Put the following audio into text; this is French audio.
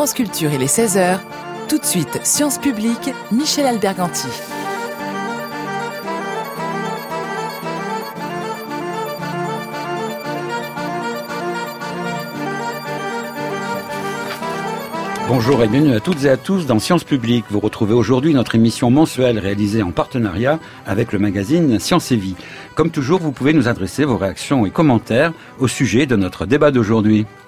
France Culture, il est 16h. Tout de suite, Sciences Publiques, Michel Alberganti. Bonjour et bienvenue à toutes et à tous dans Sciences Publiques. Vous retrouvez aujourd'hui notre émission mensuelle réalisée en partenariat avec le magazine Science et Vie. Comme toujours, vous pouvez nous adresser vos réactions et commentaires au sujet de notre débat d'aujourd'hui.